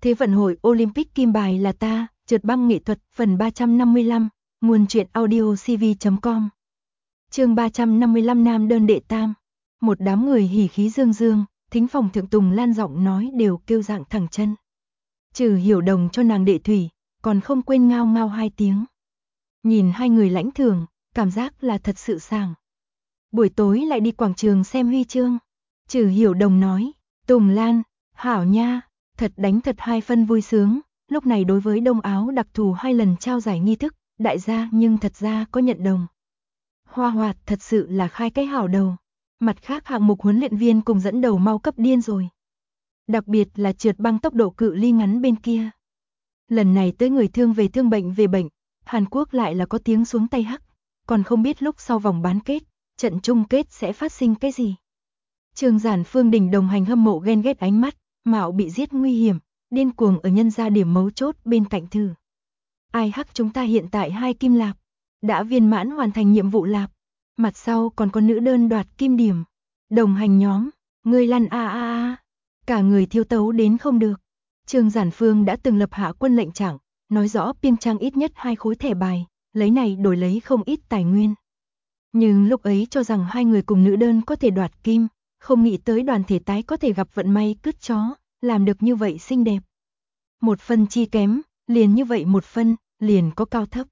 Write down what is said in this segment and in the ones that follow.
Thế vận hội Olympic kim bài là ta, trượt băng nghệ thuật, phần 355, nguồn truyện audio cv.com. Chương 355 nam đơn đệ tam. Một đám người hỉ khí dương dương, thính phòng thượng Tùng Lan giọng nói đều kêu dạng thẳng chân. Trừ Hiểu Đồng cho nàng đệ thủy, còn không quên ngao ngao 2 tiếng. Nhìn hai người lãnh thường, cảm giác là thật sự sảng. Buổi tối lại đi quảng trường xem huy chương. Trừ Hiểu Đồng nói, Tùng Lan, hảo nha, thật đánh thật 2 phân vui sướng. Lúc này đối với Đông Áo đặc thù 2 lần trao giải nghi thức, đại gia nhưng thật ra có nhận đồng. Hoa Hoạt thật sự là khai cái hảo đầu. Mặt khác hạng mục huấn luyện viên cùng dẫn đầu mau cấp điên rồi. Đặc biệt là trượt băng tốc độ cự ly ngắn bên kia. Lần này tới người thương về thương bệnh về bệnh, Hàn Quốc lại là có tiếng xuống tay hắc, còn không biết lúc sau vòng bán kết, trận chung kết sẽ phát sinh cái gì. Trương Giản Phương đỉnh đồng hành hâm mộ ghen ghét ánh mắt, mạo bị giết nguy hiểm, điên cuồng ở nhân ra điểm mấu chốt bên cạnh thử. Ai hắc chúng ta hiện tại 2 kim lạp, đã viên mãn hoàn thành nhiệm vụ lạp, mặt sau còn có nữ đơn đoạt kim điểm. Đồng hành nhóm, người lăn cả người thiêu tấu đến không được. Trương Giản Phương đã từng lập hạ quân lệnh trạng, nói rõ Piêng Trang ít nhất 2 khối thẻ bài, lấy này đổi lấy không ít tài nguyên. Nhưng lúc ấy cho rằng 2 người cùng nữ đơn có thể đoạt kim, không nghĩ tới đoàn thể tái có thể gặp vận may cứt chó, làm được như vậy xinh đẹp. 1 phân chi kém, liền như vậy 1 phân, liền có cao thấp.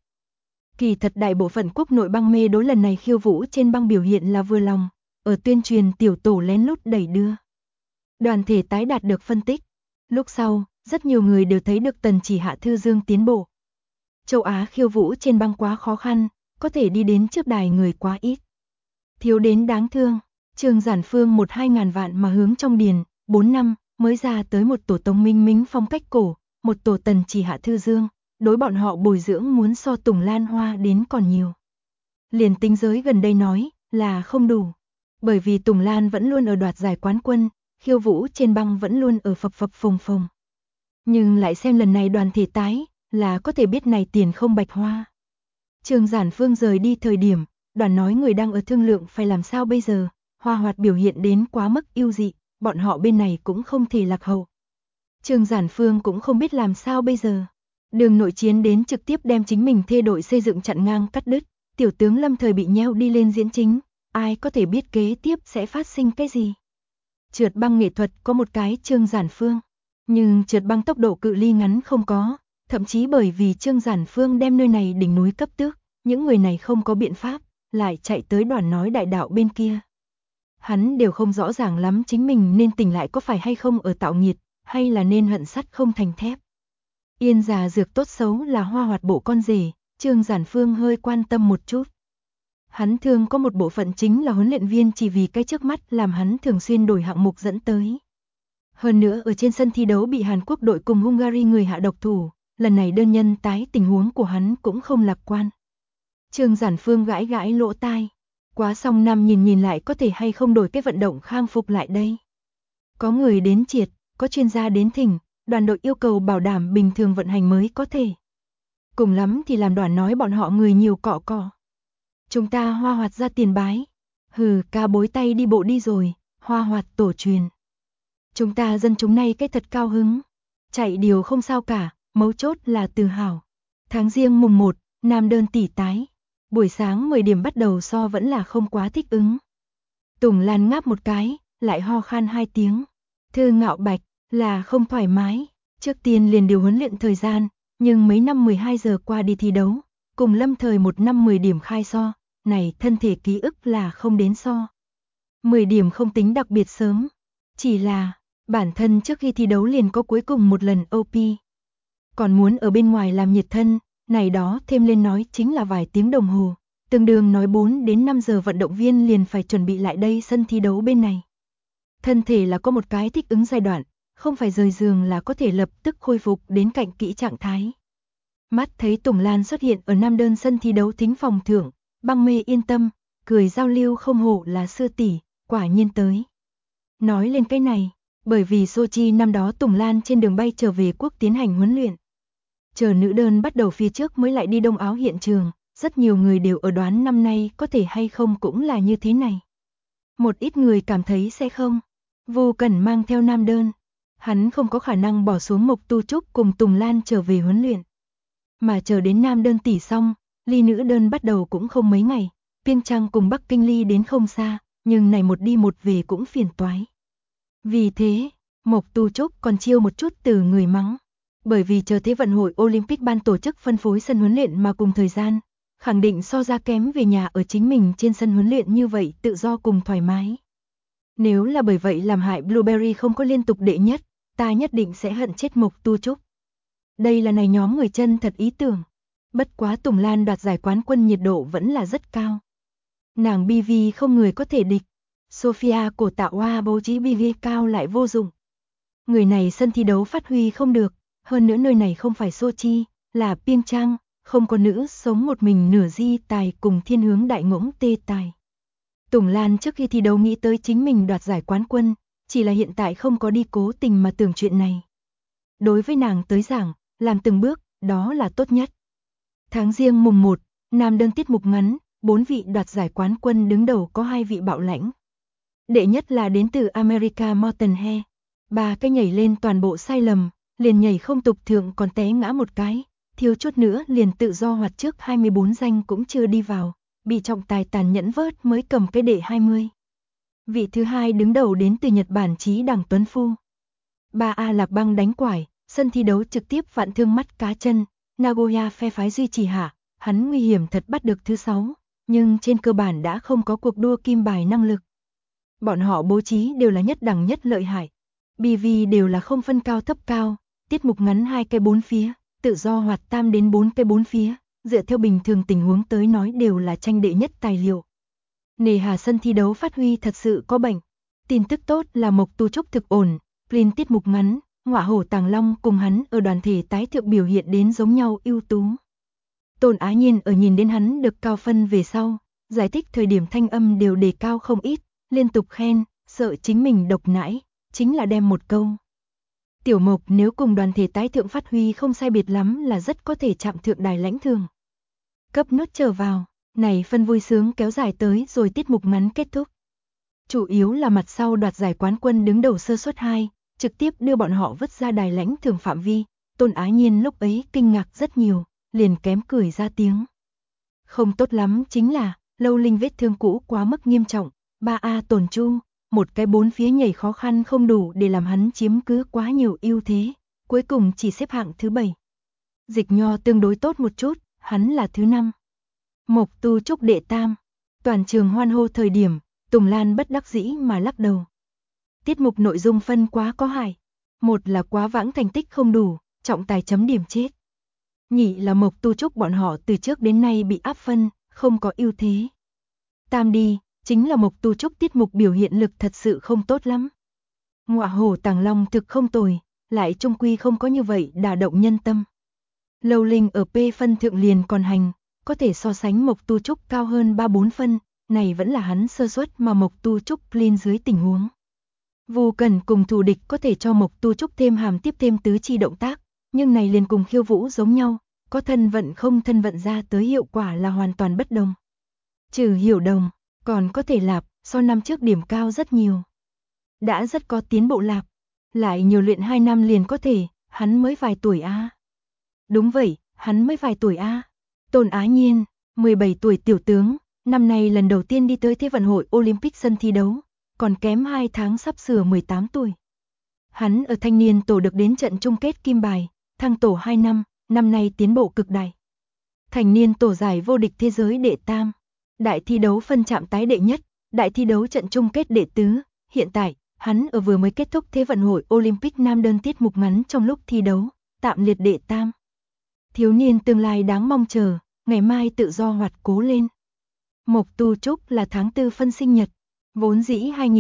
Kỳ thật đại bộ phận quốc nội băng mê đối lần này khiêu vũ trên băng biểu hiện là vừa lòng, ở tuyên truyền tiểu tổ lén lút đẩy đưa. Đoàn thể tái đạt được phân tích. Lúc sau, rất nhiều người đều thấy được Tần Chỉ Hạ Thư Dương tiến bộ. Châu Á khiêu vũ trên băng quá khó khăn, có thể đi đến trước đài người quá ít. Thiếu đến đáng thương, Trương Giản Phương 1-2 ngàn vạn mà hướng trong điền, 4 năm mới ra tới một tổ Tống Minh Mính phong cách cổ, một tổ Tần Chỉ Hạ Thư Dương, đối bọn họ bồi dưỡng muốn so Tùng Lan Hoa đến còn nhiều. Liền tính giới gần đây nói là không đủ, bởi vì Tùng Lan vẫn luôn ở đoạt giải quán quân, khiêu vũ trên băng vẫn luôn ở phập phập phồng phồng. Nhưng lại xem lần này đoàn thể tái, là có thể biết này tiền không bạch hoa. Trương Giản Phương rời đi thời điểm, đoàn nói người đang ở thương lượng phải làm sao bây giờ, Hoa Hoạt biểu hiện đến quá mức ưu dị, bọn họ bên này cũng không thể lạc hậu. Trương Giản Phương cũng không biết làm sao bây giờ. Đường nội chiến đến trực tiếp đem chính mình thê đội xây dựng chặn ngang cắt đứt, tiểu tướng lâm thời bị nheo đi lên diễn chính, ai có thể biết kế tiếp sẽ phát sinh cái gì. Trượt băng nghệ thuật có một cái Trương Giản Phương, nhưng trượt băng tốc độ cự ly ngắn không có, thậm chí bởi vì Trương Giản Phương đem nơi này đỉnh núi cấp tước, những người này không có biện pháp, lại chạy tới đoàn nói đại đạo bên kia. Hắn đều không rõ ràng lắm chính mình nên tỉnh lại có phải hay không ở tạo nghiệt, hay là nên hận sắt không thành thép. Yên già dược tốt xấu là Hoa Hoạt bộ con rể, Trương Giản Phương hơi quan tâm một chút. Hắn thường có một bộ phận chính là huấn luyện viên chỉ vì cái trước mắt làm hắn thường xuyên đổi hạng mục dẫn tới. Hơn nữa ở trên sân thi đấu bị Hàn Quốc đội cùng Hungary người hạ độc thủ, lần này đơn nhân tái tình huống của hắn cũng không lạc quan. Trương Giản Phương gãi gãi lỗ tai, quá xong năm nhìn lại có thể hay không đổi cái vận động khang phục lại đây. Có người đến triệt, có chuyên gia đến thỉnh, đoàn đội yêu cầu bảo đảm bình thường vận hành mới có thể. Cùng lắm thì làm đoàn nói bọn họ người nhiều cọ cọ. Chúng ta Hoa Hoạt ra tiền bái. Hừ, ca bối tay đi bộ đi rồi, Hoa Hoạt tổ truyền. Chúng ta dân chúng này cái thật cao hứng. Chạy điều không sao cả, mấu chốt là tự hào. Tháng Giêng mùng 1, nam đơn tỷ tái. Buổi sáng 10 điểm bắt đầu so vẫn là không quá thích ứng. Tùng Lan ngáp một cái, lại ho khan 2 tiếng. Thư Ngạo Bạch, là không thoải mái. Trước tiên liền điều huấn luyện thời gian, nhưng mấy năm 12 giờ qua đi thi đấu, cùng lâm thời 1 năm 10 điểm khai so, này thân thể ký ức là không đến so. 10 điểm không tính đặc biệt sớm, chỉ là bản thân trước khi thi đấu liền có cuối cùng một lần OP. Còn muốn ở bên ngoài làm nhiệt thân, này đó thêm lên nói chính là vài tiếng đồng hồ, tương đương nói 4 đến 5 giờ vận động viên liền phải chuẩn bị lại đây sân thi đấu bên này. Thân thể là có một cái thích ứng giai đoạn, không phải rời giường là có thể lập tức khôi phục đến cạnh kỹ trạng thái. Mắt thấy Tùng Lan xuất hiện ở nam đơn sân thi đấu thính phòng thưởng, băng mê yên tâm, cười giao lưu không hổ là sư tỷ, quả nhiên tới. Nói lên cái này, bởi vì Sochi năm đó Tùng Lan trên đường bay trở về quốc tiến hành huấn luyện. Chờ nữ đơn bắt đầu phía trước mới lại đi Đông Áo hiện trường, rất nhiều người đều ở đoán năm nay có thể hay không cũng là như thế này. Một ít người cảm thấy sẽ không. Vô Cẩn mang theo nam đơn, Hắn không có khả năng bỏ xuống Mộc Tu Trúc cùng Tùng Lan trở về huấn luyện. Mà chờ đến nam đơn tỷ xong, ly nữ đơn bắt đầu cũng không mấy ngày, Piêng Trang cùng Bắc Kinh ly đến không xa, nhưng này một đi một về cũng phiền toái. Vì thế, Mộc Tu Trúc còn chiêu một chút từ người mắng. Bởi vì chờ Thế vận hội Olympic ban tổ chức phân phối sân huấn luyện mà cùng thời gian, khẳng định so ra kém về nhà ở chính mình trên sân huấn luyện như vậy tự do cùng thoải mái. Nếu là bởi vậy làm hại Blueberry không có liên tục đệ nhất, ta nhất định sẽ hận chết Mộc Tu Trúc. Đây là này nhóm người chân thật ý tưởng. Bất quá Tùng Lan đoạt giải quán quân nhiệt độ vẫn là rất cao. Nàng BV không người có thể địch. Sophia cổ tạo hoa bố trí BV cao lại vô dụng. Người này sân thi đấu phát huy không được, hơn nữa nơi này không phải Sochi, là Piêng Trang, không có nữ sống một mình nửa di tài cùng thiên hướng đại ngỗng tê tài. Tùng Lan trước khi thi đấu nghĩ tới chính mình đoạt giải quán quân, chỉ là hiện tại không có đi cố tình mà tưởng chuyện này. Đối với nàng tới giảng, làm từng bước, đó là tốt nhất. Tháng Giêng mùng 1, nam đơn tiết mục ngắn, 4 vị đoạt giải quán quân đứng đầu có 2 vị bạo lãnh. Đệ nhất là đến từ America Morton He. 3 cái nhảy lên toàn bộ sai lầm, liền nhảy không tục thượng còn té ngã một cái, thiếu chút nữa liền tự do hoạt trước 24 danh cũng chưa đi vào, bị trọng tài tàn nhẫn vớt mới cầm cái đệ 20. Vị thứ hai đứng đầu đến từ Nhật Bản Chí Đằng Tuấn Phu. 3A Lạc Băng đánh quải, sân thi đấu trực tiếp vạn thương mắt cá chân, Nagoya phe phái duy trì hạ, hắn nguy hiểm thật bắt được thứ 6, nhưng trên cơ bản đã không có cuộc đua kim bài năng lực. Bọn họ bố trí đều là nhất đẳng nhất lợi hại. BV đều là không phân cao thấp cao, tiết mục ngắn 2 cái 4 phía, tự do hoạt tam đến 4 cái 4 phía, dựa theo bình thường tình huống tới nói đều là tranh đệ nhất tài liệu. Nề hà sân thi đấu phát huy thật sự có bệnh. Tin tức tốt là Mộc Tu Trúc thực ổn, Plin tiết mục ngắn, Ngọa Hổ Tàng Long cùng hắn ở đoàn thể tái thượng biểu hiện đến giống nhau ưu tú. Tôn Á Nhiên ở nhìn đến hắn được cao phân về sau, giải thích thời điểm thanh âm đều đề cao không ít, liên tục khen, sợ chính mình độc nãi, chính là đem một câu. Tiểu Mộc nếu cùng đoàn thể tái thượng phát huy không sai biệt lắm là rất có thể chạm thượng đài lãnh thường. Cấp nốt trở vào, này phân vui sướng kéo dài tới rồi tiết mục ngắn kết thúc. Chủ yếu là mặt sau đoạt giải quán quân đứng đầu sơ suất 2, trực tiếp đưa bọn họ vứt ra đài lãnh thường phạm vi, Tôn Á Nhiên lúc ấy kinh ngạc rất nhiều, liền kém cười ra tiếng. Không tốt lắm chính là, Lâu Linh vết thương cũ quá mức nghiêm trọng, 3A Tồn Chu, một cái 4 phía nhảy khó khăn không đủ để làm hắn chiếm cứ quá nhiều ưu thế, cuối cùng chỉ xếp hạng thứ 7. Dịch Nho tương đối tốt một chút, hắn là thứ 5. Mộc Tu Trúc đệ tam, toàn trường hoan hô thời điểm, Tùng Lan bất đắc dĩ mà lắc đầu. Tiết mục nội dung phân quá có hại, một là quá vãng thành tích không đủ, trọng tài chấm điểm chết. Nhị là Mộc Tu Trúc bọn họ từ trước đến nay bị áp phân, không có ưu thế. Tam đi, chính là Mộc Tu Trúc tiết mục biểu hiện lực thật sự không tốt lắm. Ngọa Hổ Tàng Long thực không tồi, lại trung quy không có như vậy đả động nhân tâm. Lâu Linh ở P phân thượng liền còn hành, có thể so sánh Mộc Tu Trúc cao hơn 3-4 phân, này vẫn là hắn sơ suất mà Mộc Tu Trúc lên dưới tình huống. Vu Cần cùng thù địch có thể cho Mộc Tu Trúc thêm hàm tiếp thêm tứ chi động tác, nhưng này liền cùng khiêu vũ giống nhau, có thân vận không thân vận ra tới hiệu quả là hoàn toàn bất đồng. Trừ Hiểu Đồng, còn có thể lạp, so năm trước điểm cao rất nhiều. Đã rất có tiến bộ lạp, lại nhiều luyện 2 năm liền có thể, hắn mới vài tuổi a. Đúng vậy, hắn mới vài tuổi a. Tôn Á Nhiên, 17 tuổi tiểu tướng, năm nay lần đầu tiên đi tới Thế vận hội Olympic sân thi đấu, còn kém 2 tháng sắp sửa 18 tuổi. Hắn ở thanh niên tổ được đến trận chung kết kim bài, thăng tổ 2 năm nay tiến bộ cực đại. Thành niên tổ giải vô địch thế giới đệ tam, đại thi đấu phân chạm tái đệ nhất, đại thi đấu trận chung kết đệ tứ, hiện tại, hắn ở vừa mới kết thúc Thế vận hội Olympic nam đơn tiết mục ngắn trong lúc thi đấu, tạm liệt đệ tam. Thiếu niên tương lai đáng mong chờ, ngày mai tự do hoạt cố lên. Mộc Tu Trúc là tháng 4 phân sinh nhật, vốn dĩ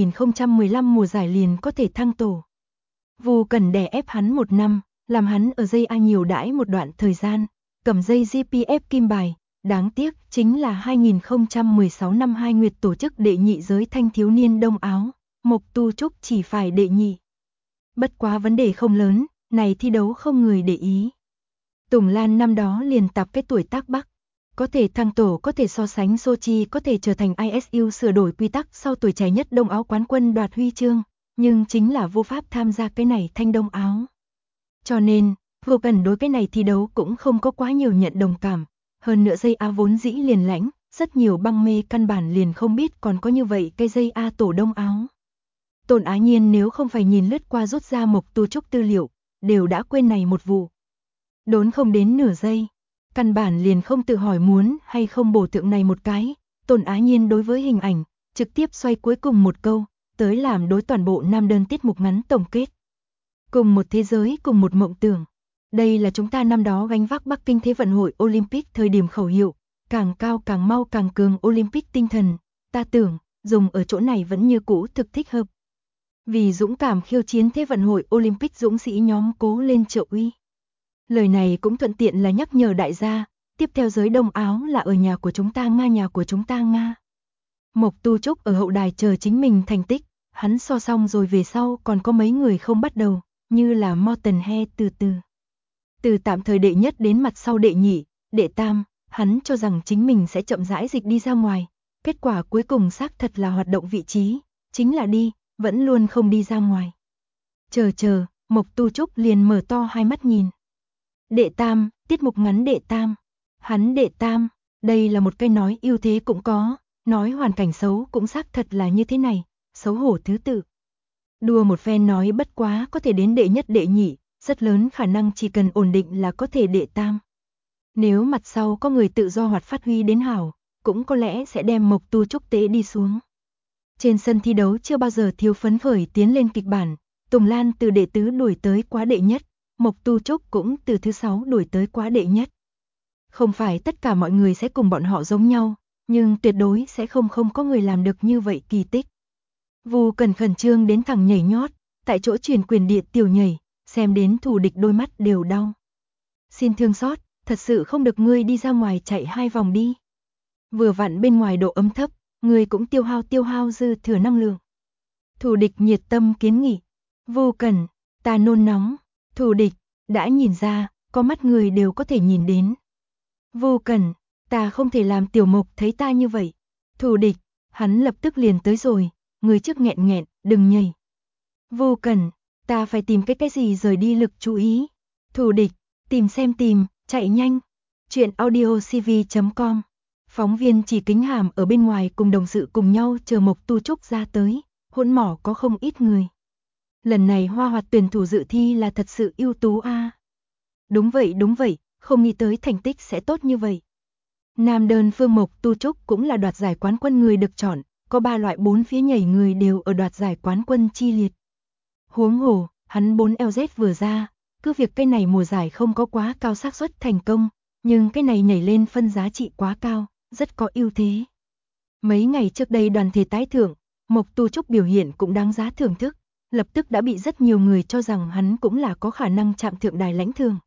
2015 mùa giải liền có thể thăng tổ. Vu Cần đè ép hắn 1 năm, làm hắn ở dây A nhiều đãi một đoạn thời gian, cầm dây GPF kim bài, đáng tiếc chính là 2016 năm 2 Nguyệt tổ chức đệ nhị giới thanh thiếu niên Đông Áo, Mộc Tu Trúc chỉ phải đệ nhị. Bất quá vấn đề không lớn, này thi đấu không người để ý. Tùng Lan năm đó liền tạp cái tuổi tác Bắc, có thể thăng tổ, có thể so sánh Sochi, có thể trở thành ISU sửa đổi quy tắc sau tuổi trẻ nhất Đông Áo quán quân đoạt huy chương, nhưng chính là vô pháp tham gia cái này thanh đông áo. Cho nên, vô cần đối cái này thi đấu cũng không có quá nhiều nhận đồng cảm, hơn nữa dây A vốn dĩ liền lãnh, rất nhiều băng mê căn bản liền không biết còn có như vậy cái dây A tổ đông áo. Tôn Á Nhiên nếu không phải nhìn lướt qua rút ra Mộc Tu Trúc tư liệu, đều đã quên này một vụ. Đốn không đến nửa giây, căn bản liền không tự hỏi muốn hay không bổ thượng này một cái, Tôn Á Nhiên đối với hình ảnh, trực tiếp xoay cuối cùng một câu, tới làm đối toàn bộ nam đơn tiết mục ngắn tổng kết. Cùng một thế giới, cùng một mộng tưởng. Đây là chúng ta năm đó gánh vác Bắc Kinh Thế vận hội Olympic thời điểm khẩu hiệu, càng cao càng mau càng cường Olympic tinh thần, ta tưởng, dùng ở chỗ này vẫn như cũ thực thích hợp. Vì dũng cảm khiêu chiến Thế vận hội Olympic dũng sĩ nhóm cố lên trợ uy. Lời này cũng thuận tiện là nhắc nhở đại gia, tiếp theo giới đông áo là ở nhà của chúng ta Nga, nhà của chúng ta Nga. Mộc Tu Trúc ở hậu đài chờ chính mình thành tích, hắn so xong rồi về sau còn có mấy người không bắt đầu, như là Morten He từ tạm thời đệ nhất đến mặt sau đệ nhị, đệ tam, hắn cho rằng chính mình sẽ chậm rãi dịch đi ra ngoài, kết quả cuối cùng xác thật là hoạt động vị trí, chính là đi, vẫn luôn không đi ra ngoài. Chờ, Mộc Tu Trúc liền mở to hai mắt nhìn. Đệ tam, tiết mục ngắn đệ tam, hắn đệ tam, đây là một cái nói ưu thế cũng có, nói hoàn cảnh xấu cũng xác thật là như thế này, xấu hổ thứ tự. Đùa một phen nói bất quá có thể đến đệ nhất đệ nhị, rất lớn khả năng chỉ cần ổn định là có thể đệ tam. Nếu mặt sau có người tự do hoạt phát huy đến hảo, cũng có lẽ sẽ đem Mộc Tu Trúc tế đi xuống. Trên sân thi đấu chưa bao giờ thiếu phấn khởi tiến lên kịch bản, Tùng Lan từ đệ tứ đuổi tới quá đệ nhất, Mộc Tu Trúc cũng từ thứ 6 đuổi tới quá đệ nhất. Không phải tất cả mọi người sẽ cùng bọn họ giống nhau, nhưng tuyệt đối sẽ không có người làm được như vậy kỳ tích. Vu Cần khẩn trương đến thẳng nhảy nhót, tại chỗ truyền quyền địa tiểu nhảy, xem đến thù địch đôi mắt đều đau. Xin thương xót, thật sự không được ngươi đi ra ngoài chạy 2 vòng đi. Vừa vặn bên ngoài độ ấm thấp, ngươi cũng tiêu hao dư thừa năng lượng. Thù địch nhiệt tâm kiến nghị. Vu Cần, ta nôn nóng. Thù địch, đã nhìn ra, có mắt người đều có thể nhìn đến. Vu Cần, ta không thể làm Tiểu Mộc thấy ta như vậy. Thù địch, hắn lập tức liền tới rồi, người trước nghẹn, đừng nhảy. Vu Cần, ta phải tìm cái gì rời đi lực chú ý. Thù địch, tìm, chạy nhanh. Chuyện audiocv.com. Phóng viên Chỉ Kính Hàm ở bên ngoài cùng đồng sự cùng nhau chờ Mộc Tu Trúc ra tới, hỗn mỏ có không ít người. Lần này Hoa Hoạt tuyển thủ dự thi là thật sự ưu tú a. Đúng vậy, không nghĩ tới thành tích sẽ tốt như vậy. Nam đơn phương Mộc Tu Trúc cũng là đoạt giải quán quân người được chọn, có 3 loại 4 phía nhảy người đều ở đoạt giải quán quân chi liệt. Huống hồ, hắn 4 LZ vừa ra, cứ việc cái này mùa giải không có quá cao xác suất thành công, nhưng cái này nhảy lên phân giá trị quá cao, rất có ưu thế. Mấy ngày trước đây đoàn thể tái thưởng, Mộc Tu Trúc biểu hiện cũng đáng giá thưởng thức, lập tức đã bị rất nhiều người cho rằng hắn cũng là có khả năng chạm thượng đài lãnh thường.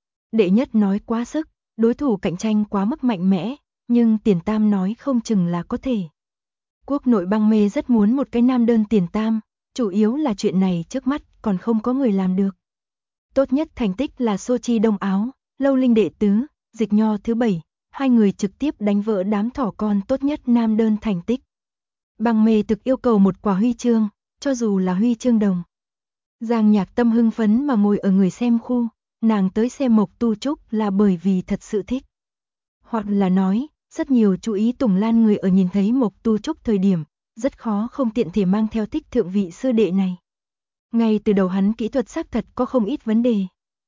Đệ nhất nói quá sức, đối thủ cạnh tranh quá mức mạnh mẽ, nhưng tiền tam nói không chừng là có thể. Quốc nội băng mê rất muốn một cái nam đơn tiền tam, chủ yếu là chuyện này trước mắt còn không có người làm được. Tốt nhất thành tích là Sochi đông áo, Lâu Linh đệ tứ, Dịch Nho thứ 7, hai người trực tiếp đánh vỡ đám thỏ con tốt nhất nam đơn thành tích. Băng mê thực yêu cầu một quả huy chương, cho dù là huy chương đồng. Giang Nhạc Tâm hưng phấn mà ngồi ở người xem khu, nàng tới xem Mộc Tu Trúc là bởi vì thật sự thích. Hoặc là nói, rất nhiều chú ý Tùng Lan người ở nhìn thấy Mộc Tu Trúc thời điểm, rất khó không tiện thể mang theo thích thượng vị sư đệ này. Ngay từ đầu hắn kỹ thuật xác thật có không ít vấn đề.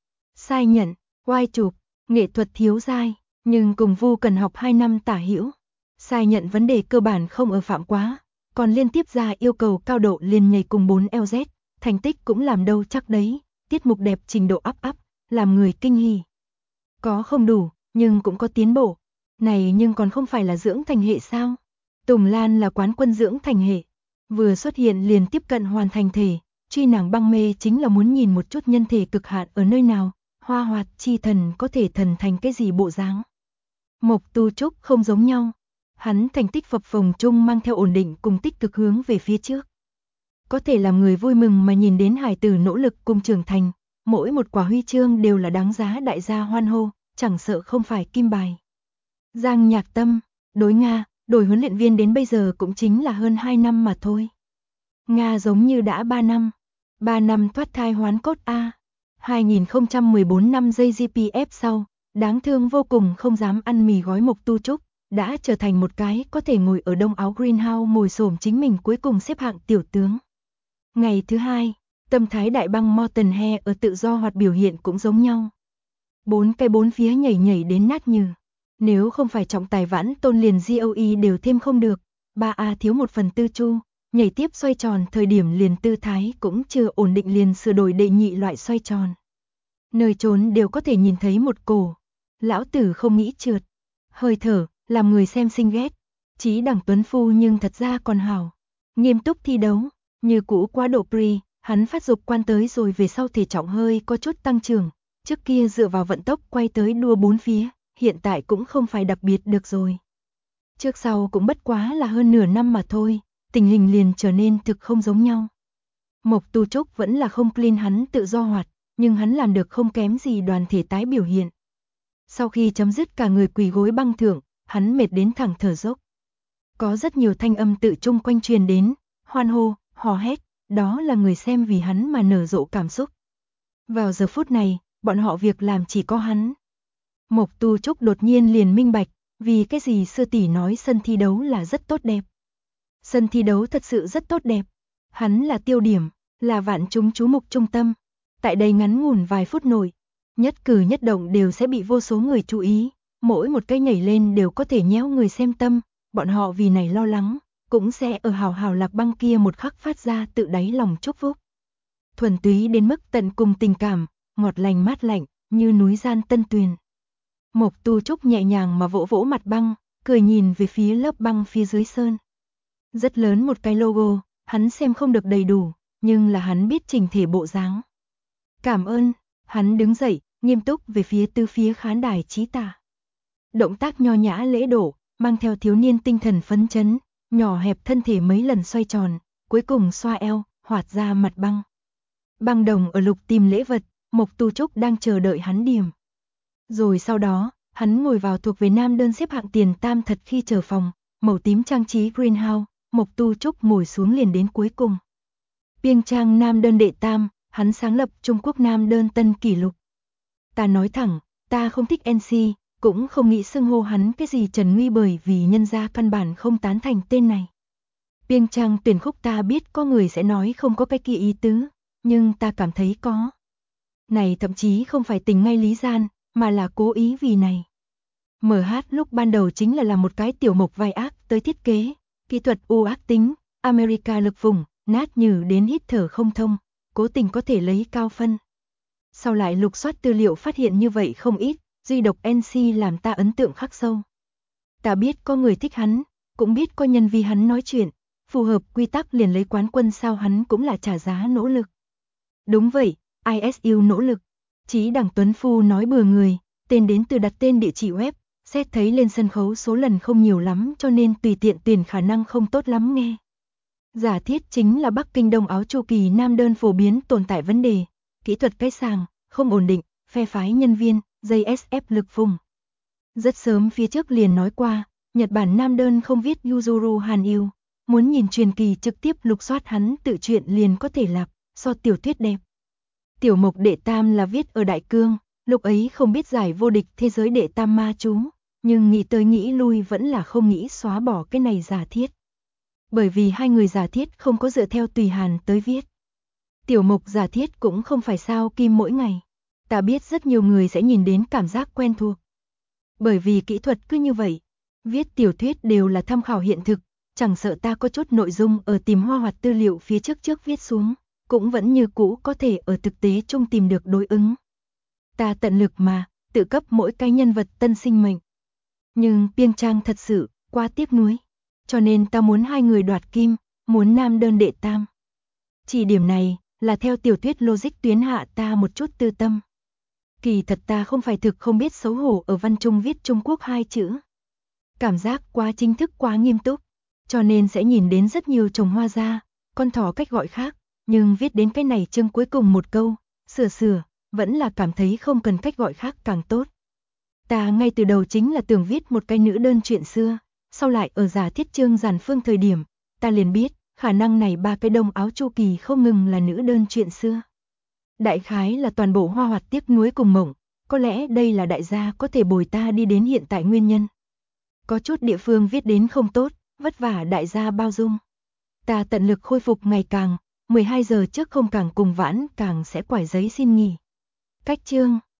Sai nhận, quay chụp, nghệ thuật thiếu dai, nhưng cùng Vu Cần học 2 năm tả hữu. Sai nhận vấn đề cơ bản không ở phạm quá, còn liên tiếp ra yêu cầu cao độ liền nhảy cùng 4 LZ, thành tích cũng làm đâu chắc đấy, tiết mục đẹp trình độ up, làm người kinh hỉ. Có không đủ, nhưng cũng có tiến bộ. Này nhưng còn không phải là dưỡng thành hệ sao? Tùng Lan là quán quân dưỡng thành hệ, vừa xuất hiện liền tiếp cận hoàn thành thể, truy nàng băng mê chính là muốn nhìn một chút nhân thể cực hạn ở nơi nào, Hoa Hoạt chi thần có thể thần thành cái gì bộ dáng. Mộc Tu Trúc không giống nhau, hắn thành tích phập phồng chung mang theo ổn định cùng tích cực hướng về phía trước. Có thể làm người vui mừng mà nhìn đến hải tử nỗ lực cùng trưởng thành, mỗi một quả huy chương đều là đáng giá đại gia hoan hô, chẳng sợ không phải kim bài. Giang Nhạc Tâm, đối Nga, đổi huấn luyện viên đến bây giờ cũng chính là hơn 2 năm mà thôi. Nga giống như đã 3 năm. 3 năm thoát thai hoán cốt a. 2014 năm giây GPF sau, đáng thương vô cùng không dám ăn mì gói Mộc Tu Trúc, đã trở thành một cái có thể ngồi ở đông áo Greenhouse ngồi xổm chính mình cuối cùng xếp hạng tiểu tướng. Ngày thứ hai, tâm thái đại băng Morton He ở tự do hoạt biểu hiện cũng giống nhau. 4 phía nhảy nhảy đến nát nhừ. Nếu không phải trọng tài vãn tôn liền GOE đều thêm không được, 3A thiếu 1/4 chu, nhảy tiếp xoay tròn thời điểm liền tư thái cũng chưa ổn định liền sửa đổi đệ nhị loại xoay tròn. Nơi trốn đều có thể nhìn thấy một cổ. Lão tử không nghĩ trượt. Hơi thở, làm người xem sinh ghét. Chí đẳng tuấn phu nhưng thật ra còn hảo. Nghiêm túc thi đấu, như cũ quá độ pre, hắn phát dục quan tới rồi về sau thể trọng hơi có chút tăng trưởng. Trước kia dựa vào vận tốc quay tới đua 4 phía, hiện tại cũng không phải đặc biệt được rồi. Trước sau cũng bất quá là hơn nửa năm mà thôi, tình hình liền trở nên thực không giống nhau. Mộc Tu Trúc vẫn là không clean hắn tự do hoạt, nhưng hắn làm được không kém gì đoàn thể tái biểu hiện. Sau khi chấm dứt cả người quỳ gối băng thượng, hắn mệt đến thẳng thở dốc. Có rất nhiều thanh âm tự chung quanh truyền đến, hoan hô, hò hét, đó là người xem vì hắn mà nở rộ cảm xúc. Vào giờ phút này, bọn họ việc làm chỉ có hắn. Mộc Tu Trúc đột nhiên liền minh bạch, vì cái gì sư tỷ nói sân thi đấu là rất tốt đẹp. Sân thi đấu thật sự rất tốt đẹp. Hắn là tiêu điểm, là vạn chúng chú mục trung tâm. Tại đây ngắn ngủn vài phút nội, nhất cử nhất động đều sẽ bị vô số người chú ý, mỗi một cái nhảy lên đều có thể nhéo người xem tâm, bọn họ vì này lo lắng, cũng sẽ ở hào hào lạc băng kia một khắc phát ra tự đáy lòng chúc phúc. Thuần túy đến mức tận cùng tình cảm, ngọt lành mát lạnh, như núi gian tân tuyền. Mộc Tu Trúc nhẹ nhàng mà vỗ vỗ mặt băng, cười nhìn về phía lớp băng phía dưới sơn. Rất lớn một cái logo, hắn xem không được đầy đủ, nhưng là hắn biết chỉnh thể bộ dáng. Cảm ơn, hắn đứng dậy, nghiêm túc về phía tư phía khán đài trí tả. Động tác nho nhã lễ độ, mang theo thiếu niên tinh thần phấn chấn, nhỏ hẹp thân thể mấy lần xoay tròn, cuối cùng xoa eo, hoạt ra mặt băng. Băng đồng ở lục tìm lễ vật, Mộc Tu Trúc đang chờ đợi hắn điểm. Rồi sau đó, hắn ngồi vào thuộc về nam đơn xếp hạng tiền tam thật khi chờ phòng, màu tím trang trí Greenhouse, Mộc Tu Trúc ngồi xuống liền đến cuối cùng. Piêng trang nam đơn đệ tam, hắn sáng lập Trung Quốc nam đơn tân kỷ lục. Ta nói thẳng, ta không thích NC, cũng không nghĩ xưng hô hắn cái gì Trần Nguy bởi vì nhân gia căn bản không tán thành tên này. Piêng trang tuyển khúc ta biết có người sẽ nói không có cái kia ý tứ, nhưng ta cảm thấy có. Này thậm chí không phải tình ngay lý gian, mà là cố ý vì này. MH lúc ban đầu chính là làm một cái tiểu mộc vai ác tới thiết kế, kỹ thuật u ác tính, America lực vùng, nát nhừ đến hít thở không thông, cố tình có thể lấy cao phân. Sau lại lục soát tư liệu phát hiện như vậy không ít, duy độc NC làm ta ấn tượng khắc sâu. Ta biết có người thích hắn, cũng biết có nhân vì hắn nói chuyện, phù hợp quy tắc liền lấy quán quân sao hắn cũng là trả giá nỗ lực. Đúng vậy, ISU nỗ lực. Chí đẳng tuấn phu nói bừa người, tên đến từ đặt tên địa chỉ web, xét thấy lên sân khấu số lần không nhiều lắm cho nên tùy tiện tuyển khả năng không tốt lắm nghe. Giả thiết chính là Bắc Kinh đông áo chu kỳ nam đơn phổ biến tồn tại vấn đề, kỹ thuật cái sàng, không ổn định, phe phái nhân viên, dây SF lực vùng. Rất sớm phía trước liền nói qua, Nhật Bản nam đơn không viết Yuzuru Hàn Yêu, muốn nhìn truyền kỳ trực tiếp lục soát hắn tự truyện liền có thể lạp, so tiểu thuyết đẹp. Tiểu mộc đệ tam là viết ở Đại Cương, lúc ấy không biết giải vô địch thế giới đệ tam ma chú, nhưng nghĩ tới nghĩ lui vẫn là không nghĩ xóa bỏ cái này giả thiết. Bởi vì hai người giả thiết không có dựa theo tùy hàn tới viết. Tiểu mộc giả thiết cũng không phải sao kim mỗi ngày. Ta biết rất nhiều người sẽ nhìn đến cảm giác quen thuộc. Bởi vì kỹ thuật cứ như vậy, viết tiểu thuyết đều là tham khảo hiện thực, chẳng sợ ta có chút nội dung ở tìm hoa hoạt tư liệu phía trước viết xuống, cũng vẫn như cũ có thể ở thực tế chung tìm được đối ứng. Ta tận lực mà, tự cấp mỗi cái nhân vật tân sinh mệnh. Nhưng Piêng Trang thật sự, quá tiếc nuối. Cho nên ta muốn hai người đoạt kim, muốn nam đơn đệ tam. Chỉ điểm này, là theo tiểu thuyết logic tuyến hạ ta một chút tư tâm. Kỳ thật ta không phải thực không biết xấu hổ ở văn trung viết Trung Quốc hai chữ. Cảm giác quá chính thức quá nghiêm túc, cho nên sẽ nhìn đến rất nhiều trồng hoa ra, con thỏ cách gọi khác, nhưng viết đến cái này chương cuối cùng một câu, sửa, vẫn là cảm thấy không cần cách gọi khác càng tốt. Ta ngay từ đầu chính là tưởng viết một cái nữ đơn chuyện xưa, sau lại ở giả thiết chương giản phương thời điểm, ta liền biết, khả năng này ba cái đông áo Chu Kỳ không ngừng là nữ đơn chuyện xưa. Đại khái là toàn bộ Hoa Hoạt tiếc nuối cùng mộng, có lẽ đây là đại gia có thể bồi ta đi đến hiện tại nguyên nhân. Có chút địa phương viết đến không tốt, vất vả đại gia bao dung. Ta tận lực khôi phục ngày càng, 12 giờ trước không càng cùng vãn càng sẽ quải giấy xin nghỉ. Cách chương